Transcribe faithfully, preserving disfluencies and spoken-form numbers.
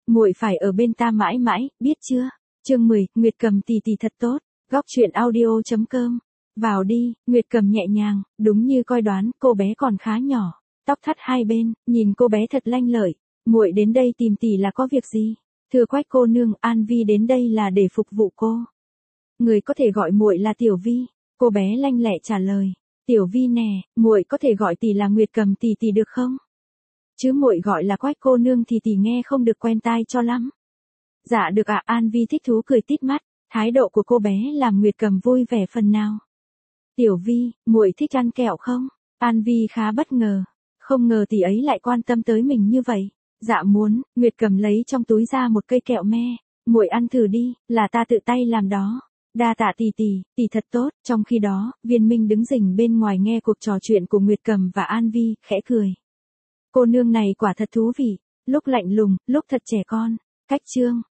muội phải ở bên ta mãi mãi, biết chưa? Chương mười, Nguyệt Cầm tỷ tỷ thật tốt. Góc truyện audio chấm com. Vào đi, Nguyệt Cầm nhẹ nhàng, đúng như coi đoán, cô bé còn khá nhỏ, tóc thắt hai bên, nhìn cô bé thật lanh lợi. Muội đến đây tìm tỷ là có việc gì? Thưa Quách cô nương, An Vi đến đây là để phục vụ cô. Người có thể gọi muội là Tiểu Vi. Cô bé lanh lẹ trả lời. Tiểu Vi nè, muội có thể gọi tỷ là Nguyệt Cầm tỷ tỷ được không? Chứ muội gọi là Quách cô nương thì tỷ nghe không được quen tai cho lắm. Dạ được ạ, An Vi thích thú cười tít mắt, thái độ của cô bé làm Nguyệt Cầm vui vẻ phần nào. Tiểu Vi, muội thích ăn kẹo không? An Vi khá bất ngờ, không ngờ tỷ ấy lại quan tâm tới mình như vậy. Dạ muốn, Nguyệt Cầm lấy trong túi ra một cây kẹo me, muội ăn thử đi, là ta tự tay làm đó. Đa tạ tỷ tỷ, tỷ thật tốt. Trong khi đó, Viên Minh đứng rình bên ngoài nghe cuộc trò chuyện của Nguyệt Cầm và An Vi, khẽ cười. Cô nương này quả thật thú vị, lúc lạnh lùng, lúc thật trẻ con. Cách chương